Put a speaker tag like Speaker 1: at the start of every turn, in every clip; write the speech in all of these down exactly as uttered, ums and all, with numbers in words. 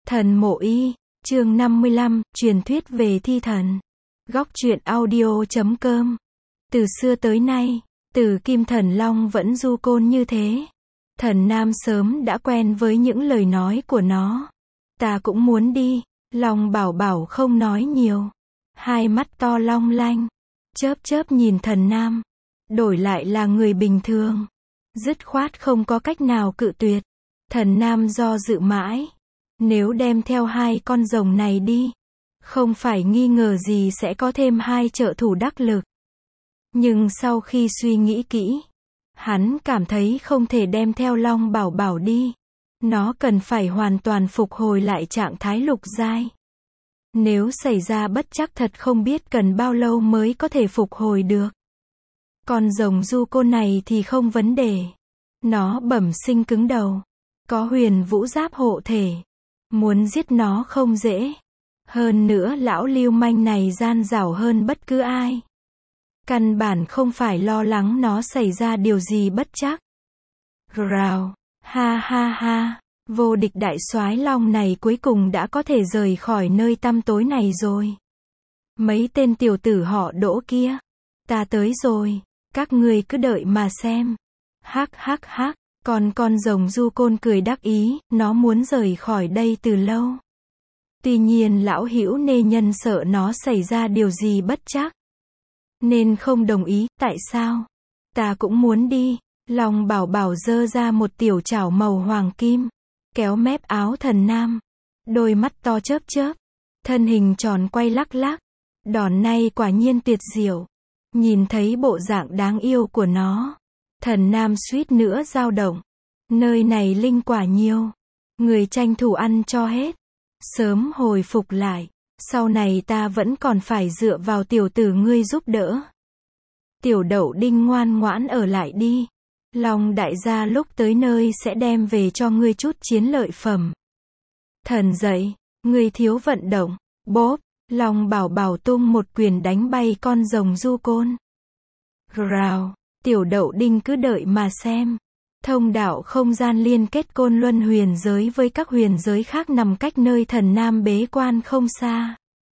Speaker 1: Thần Mộ Y, chương năm mươi lăm, truyền thuyết về thi thần. Góc truyện audio chấm com. Từ xưa tới nay, Tử Kim Thần Long vẫn du côn như thế. Thần Nam sớm đã quen với những lời nói của nó. Ta cũng muốn đi. Long Bảo Bảo không nói nhiều. Hai mắt to long lanh, chớp chớp nhìn Thần Nam. Đổi lại là người bình thường, dứt khoát không có cách nào cự tuyệt. Thần Nam do dự mãi. Nếu đem theo hai con rồng này đi, không phải nghi ngờ gì sẽ có thêm hai trợ thủ đắc lực. Nhưng sau khi suy nghĩ kỹ, hắn cảm thấy không thể đem theo Long Bảo Bảo đi. Nó cần phải hoàn toàn phục hồi lại trạng thái lục giai. Nếu xảy ra bất trắc thật không biết cần bao lâu mới có thể phục hồi được. Con rồng du côn này thì không vấn đề. Nó bẩm sinh cứng đầu, có huyền vũ giáp hộ thể. Muốn giết nó không dễ. Hơn nữa lão lưu manh này gian dảo hơn bất cứ ai. Căn bản không phải lo lắng nó xảy ra điều gì bất trắc. Rào, ha ha ha, vô địch đại soái long này cuối cùng đã có thể rời khỏi nơi tăm tối này rồi. Mấy tên tiểu tử họ Đỗ kia, ta tới rồi, các ngươi cứ đợi mà xem. Hắc hắc hắc. Còn con rồng du côn cười đắc ý, nó muốn rời khỏi đây từ lâu. Tuy nhiên lão hữu nê nhân sợ nó xảy ra điều gì bất trắc, nên không đồng ý. Tại sao? Ta cũng muốn đi. Long Bảo Bảo giơ ra một tiểu chảo màu hoàng kim, kéo mép áo Thần Nam. Đôi mắt to chớp chớp, thân hình tròn quay lắc lắc. Đòn này quả nhiên tuyệt diệu. Nhìn thấy bộ dạng đáng yêu của nó, Thần Nam suýt nữa dao động. Nơi này linh quả nhiều, người tranh thủ ăn cho hết, sớm hồi phục lại. Sau này ta vẫn còn phải dựa vào tiểu tử ngươi giúp đỡ. Tiểu Đậu Đinh ngoan ngoãn ở lại đi. Long đại gia lúc tới nơi sẽ đem về cho ngươi chút chiến lợi phẩm. Thần dậy, ngươi thiếu vận động. Bốp, Long Bảo Bảo tung một quyền đánh bay con rồng du côn. Rào. Tiểu Đậu Đinh cứ đợi mà xem. Thông đạo không gian liên kết Côn Luân huyền giới với các huyền giới khác nằm cách nơi Thần Nam bế quan không xa.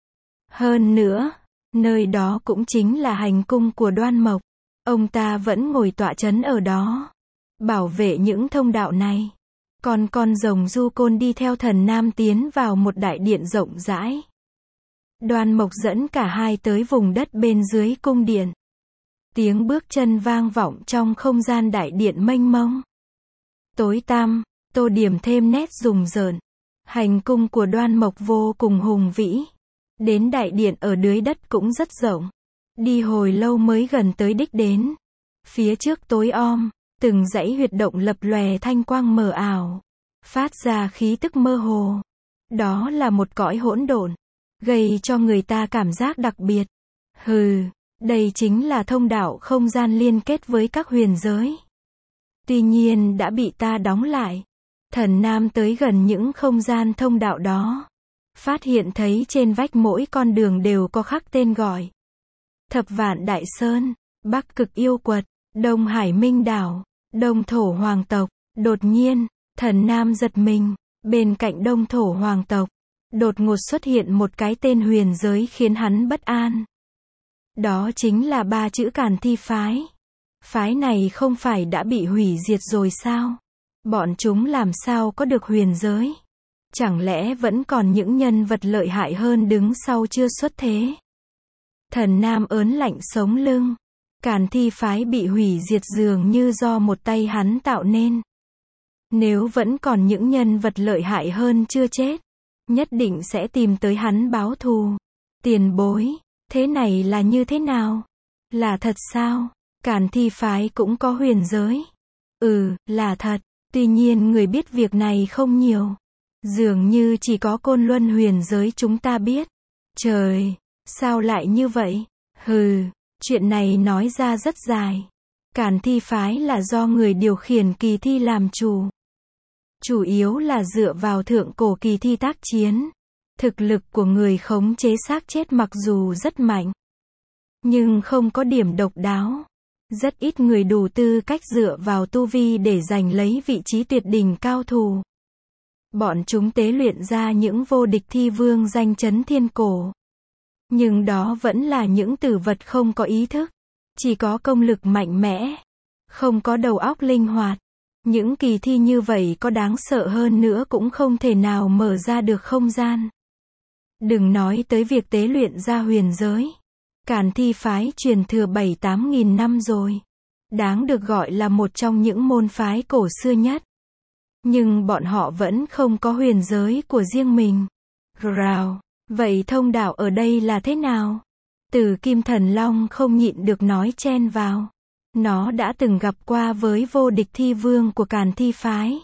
Speaker 1: Hơn nữa, nơi đó cũng chính là hành cung của Đoan Mộc. Ông ta vẫn ngồi tọa trấn ở đó, bảo vệ những thông đạo này. Còn con rồng du côn đi theo Thần Nam tiến vào một đại điện rộng rãi. Đoan Mộc dẫn cả hai tới vùng đất bên dưới cung điện. Tiếng bước chân vang vọng trong không gian đại điện mênh mông. Tối tăm, tô điểm thêm nét rùng rợn. Hành cung của Đoan Mộc vô cùng hùng vĩ. Đến đại điện ở dưới đất cũng rất rộng. Đi hồi lâu mới gần tới đích đến. Phía trước tối om, từng dãy huyệt động lập lòe thanh quang mờ ảo, phát ra khí tức mơ hồ. Đó là một cõi hỗn độn, gây cho người ta cảm giác đặc biệt. Hừ. Đây chính là thông đạo không gian liên kết với các huyền giới. Tuy nhiên đã bị ta đóng lại. Thần Nam tới gần những không gian thông đạo đó, phát hiện thấy trên vách mỗi con đường đều có khắc tên gọi. Thập Vạn Đại Sơn, Bắc Cực Yêu Quật, Đông Hải Minh Đảo, Đông Thổ Hoàng Tộc. Đột nhiên, Thần Nam giật mình. Bên cạnh Đông Thổ Hoàng Tộc, đột ngột xuất hiện một cái tên huyền giới khiến hắn bất an. Đó chính là ba chữ Càn Thi Phái. Phái này không phải đã bị hủy diệt rồi sao? Bọn chúng làm sao có được huyền giới? Chẳng lẽ vẫn còn những nhân vật lợi hại hơn đứng sau chưa xuất thế? Thần Nam ớn lạnh sống lưng. Càn Thi Phái bị hủy diệt dường như do một tay hắn tạo nên. Nếu vẫn còn những nhân vật lợi hại hơn chưa chết, nhất định sẽ tìm tới hắn báo thù. Tiền bối, thế này là như thế nào? Là thật sao? Càn Thi Phái cũng có huyền giới? Ừ, là thật. Tuy nhiên người biết việc này không nhiều. Dường như chỉ có Côn Luân huyền giới chúng ta biết. Trời, sao lại như vậy? Hừ, chuyện này nói ra rất dài. Càn Thi Phái là do người điều khiển kỳ thi làm chủ. Chủ yếu là dựa vào thượng cổ kỳ thi tác chiến. Thực lực của người khống chế xác chết mặc dù rất mạnh, nhưng không có điểm độc đáo. Rất ít người đủ tư cách dựa vào tu vi để giành lấy vị trí tuyệt đỉnh cao thủ. Bọn chúng tế luyện ra những vô địch thi vương danh chấn thiên cổ. Nhưng đó vẫn là những tử vật không có ý thức. Chỉ có công lực mạnh mẽ. Không có đầu óc linh hoạt. Những kỳ thi như vậy có đáng sợ hơn nữa cũng không thể nào mở ra được không gian. Đừng nói tới việc tế luyện ra huyền giới. Càn thi phái truyền thừa bảy tám nghìn năm rồi. Đáng được gọi là một trong những môn phái cổ xưa nhất. Nhưng bọn họ vẫn không có huyền giới của riêng mình. Rào, vậy thông đạo ở đây là thế nào? Từ Kim Thần Long không nhịn được nói chen vào. Nó đã từng gặp qua với vô địch thi vương của Càn thi phái.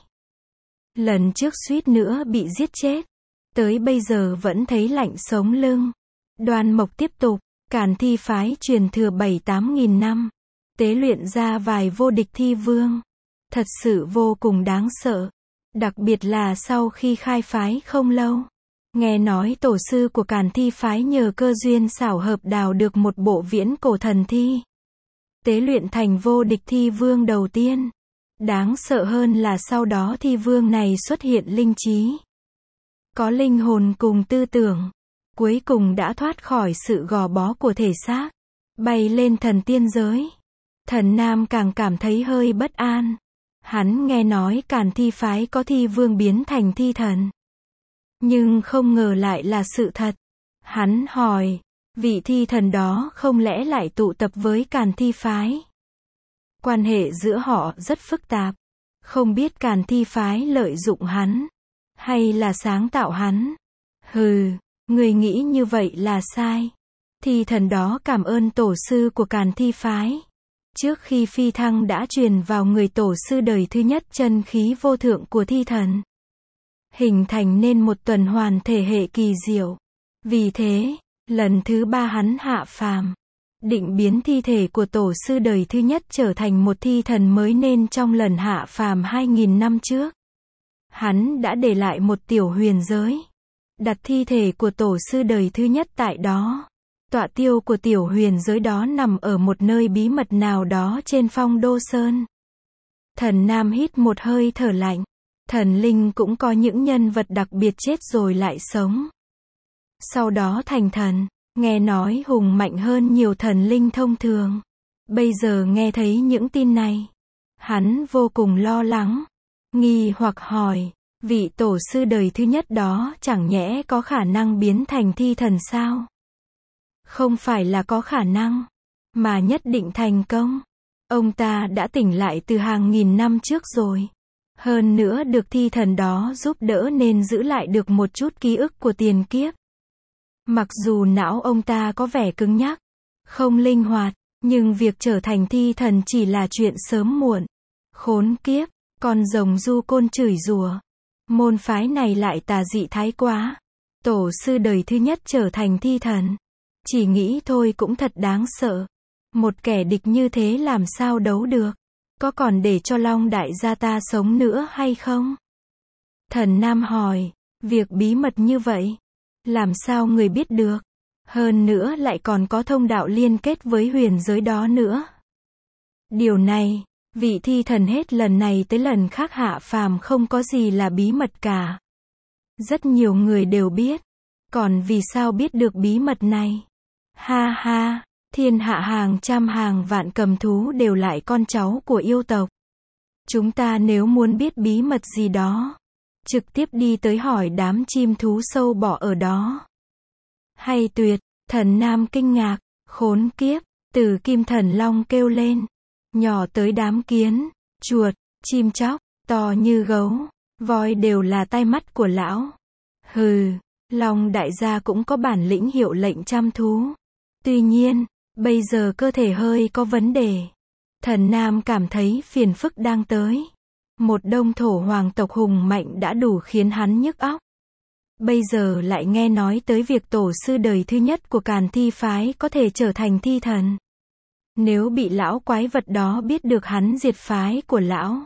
Speaker 1: Lần trước suýt nữa bị giết chết. Tới bây giờ vẫn thấy lạnh sống lưng. Đoan Mộc tiếp tục, Càn thi phái truyền thừa bảy tám nghìn năm. Tế luyện ra vài vô địch thi vương. Thật sự vô cùng đáng sợ. Đặc biệt là sau khi khai phái không lâu. Nghe nói tổ sư của Càn thi phái nhờ cơ duyên xảo hợp đào được một bộ viễn cổ thần thi. Tế luyện thành vô địch thi vương đầu tiên. Đáng sợ hơn là sau đó thi vương này xuất hiện linh trí. Có linh hồn cùng tư tưởng. Cuối cùng đã thoát khỏi sự gò bó của thể xác. Bay lên thần tiên giới. Thần Nam càng cảm thấy hơi bất an. Hắn nghe nói Càn thi phái có thi vương biến thành thi thần. Nhưng không ngờ lại là sự thật. Hắn hỏi, vị thi thần đó không lẽ lại tụ tập với Càn thi phái? Quan hệ giữa họ rất phức tạp. Không biết Càn thi phái lợi dụng hắn, hay là sáng tạo hắn. Hừ, người nghĩ như vậy là sai. Thi thần đó cảm ơn tổ sư của Càn thi phái. Trước khi phi thăng đã truyền vào người tổ sư đời thứ nhất chân khí vô thượng của thi thần. Hình thành nên một tuần hoàn thể hệ kỳ diệu. Vì thế, lần thứ ba hắn hạ phàm. Định biến thi thể của tổ sư đời thứ nhất trở thành một thi thần mới nên trong lần hạ phàm hai nghìn năm trước. Hắn đã để lại một tiểu huyền giới. Đặt thi thể của tổ sư đời thứ nhất tại đó. Tọa tiêu của tiểu huyền giới đó nằm ở một nơi bí mật nào đó trên Phong Đô Sơn. Thần Nam hít một hơi thở lạnh. Thần linh cũng có những nhân vật đặc biệt chết rồi lại sống. Sau đó thành thần, nghe nói hùng mạnh hơn nhiều thần linh thông thường. Bây giờ nghe thấy những tin này, hắn vô cùng lo lắng, nghi hoặc hỏi, vị tổ sư đời thứ nhất đó chẳng nhẽ có khả năng biến thành thi thần sao? Không phải là có khả năng, mà nhất định thành công. Ông ta đã tỉnh lại từ hàng nghìn năm trước rồi. Hơn nữa được thi thần đó giúp đỡ nên giữ lại được một chút ký ức của tiền kiếp. Mặc dù não ông ta có vẻ cứng nhắc, không linh hoạt, nhưng việc trở thành thi thần chỉ là chuyện sớm muộn. Khốn kiếp, con rồng du côn chửi rủa. Môn phái này lại tà dị thái quá. Tổ sư đời thứ nhất trở thành thi thần. Chỉ nghĩ thôi cũng thật đáng sợ. Một kẻ địch như thế làm sao đấu được? Có còn để cho Long đại gia ta sống nữa hay không? Thần Nam hỏi, việc bí mật như vậy, làm sao người biết được? Hơn nữa lại còn có thông đạo liên kết với huyền giới đó nữa. Điều này, vị thi thần hết lần này tới lần khác hạ phàm không có gì là bí mật cả. Rất nhiều người đều biết. Còn vì sao biết được bí mật này? Ha ha, thiên hạ hàng trăm hàng vạn cầm thú đều lại con cháu của yêu tộc. Chúng ta nếu muốn biết bí mật gì đó, trực tiếp đi tới hỏi đám chim thú sâu bọ ở đó. Hay tuyệt, thần Nam kinh ngạc, khốn kiếp, từ Kim Thần Long kêu lên. Nhỏ tới đám kiến, chuột, chim chóc, to như gấu, voi đều là tai mắt của lão. Hừ, Long đại gia cũng có bản lĩnh hiệu lệnh trăm thú. Tuy nhiên, bây giờ cơ thể hơi có vấn đề. Thần Nam cảm thấy phiền phức đang tới. Một đông thổ hoàng tộc hùng mạnh đã đủ khiến hắn nhức óc. Bây giờ lại nghe nói tới việc tổ sư đời thứ nhất của Càn thi phái có thể trở thành thi thần. Nếu bị lão quái vật đó biết được hắn diệt phái của lão,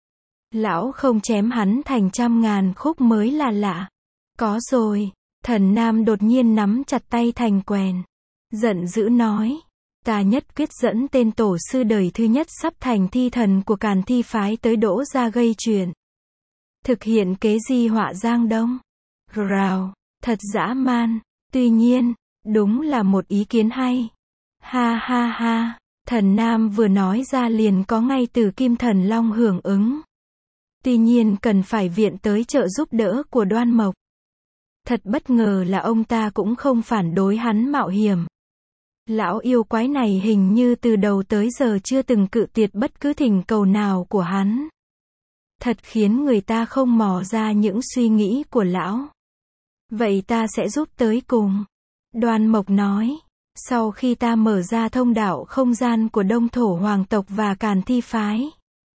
Speaker 1: lão không chém hắn thành trăm ngàn khúc mới là lạ. Có rồi, thần Nam đột nhiên nắm chặt tay thành quèn. Giận dữ nói, ta nhất quyết dẫn tên tổ sư đời thứ nhất sắp thành thi thần của Càn thi phái tới đỗ ra gây chuyện. Thực hiện kế di họa Giang Đông. Rào, thật dã man. Tuy nhiên, đúng là một ý kiến hay. Ha ha ha, Thần Nam vừa nói ra liền có ngay từ Kim Thần Long hưởng ứng. Tuy nhiên cần phải viện tới trợ giúp đỡ của Đoan Mộc. Thật bất ngờ là ông ta cũng không phản đối hắn mạo hiểm. Lão yêu quái này hình như từ đầu tới giờ chưa từng cự tuyệt bất cứ thỉnh cầu nào của hắn. Thật khiến người ta không mò ra những suy nghĩ của lão. Vậy ta sẽ giúp tới cùng. Đoan Mộc nói. Sau khi ta mở ra thông đạo không gian của Đông Thổ Hoàng tộc và Càn Thi phái.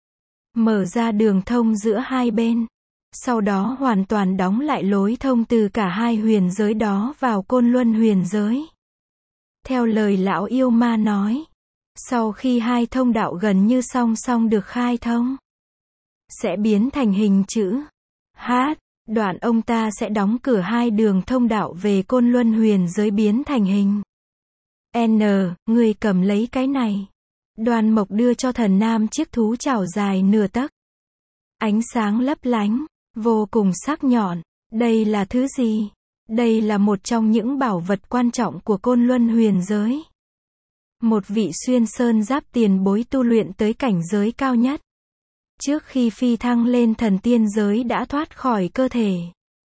Speaker 1: Mở ra đường thông giữa hai bên. Sau đó hoàn toàn đóng lại lối thông từ cả hai huyền giới đó vào Côn Luân huyền giới. Theo lời lão yêu ma nói. Sau khi hai thông đạo gần như song song được khai thông. Sẽ biến thành hình chữ H. Đoạn ông ta sẽ đóng cửa hai đường thông đạo về Côn Luân huyền giới biến thành hình N. Người cầm lấy cái này. Đoan Mộc đưa cho Thần Nam chiếc thú chảo dài nửa tấc. Ánh sáng lấp lánh, vô cùng sắc nhọn. Đây là thứ gì? Đây là một trong những bảo vật quan trọng của Côn Luân huyền giới. Một vị xuyên sơn giáp tiền bối tu luyện tới cảnh giới cao nhất. Trước khi phi thăng lên thần tiên giới đã thoát khỏi cơ thể.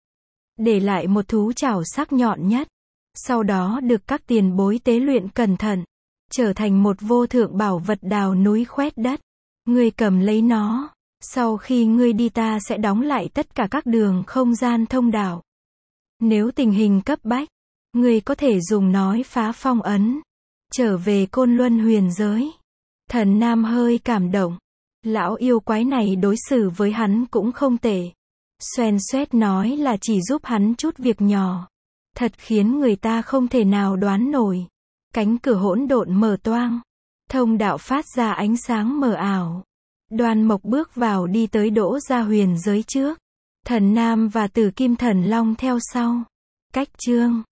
Speaker 1: Để lại một thú chảo sắc nhọn nhất. Sau đó được các tiền bối tế luyện cẩn thận. Trở thành một vô thượng bảo vật đào núi khoét đất. Ngươi cầm lấy nó. Sau khi ngươi đi ta sẽ đóng lại tất cả các đường không gian thông đạo. Nếu tình hình cấp bách, ngươi có thể dùng nói phá phong ấn. Trở về Côn Luân huyền giới. Thần Nam hơi cảm động. Lão yêu quái này đối xử với hắn cũng không tệ. Xoèn xoét nói là chỉ giúp hắn chút việc nhỏ. Thật khiến người ta không thể nào đoán nổi. Cánh cửa hỗn độn mở toang. Thông đạo phát ra ánh sáng mờ ảo. Đoan Mộc bước vào đi tới Đỗ Gia huyền giới trước. Thần Nam và Tử Kim Thần Long theo sau. Cách chương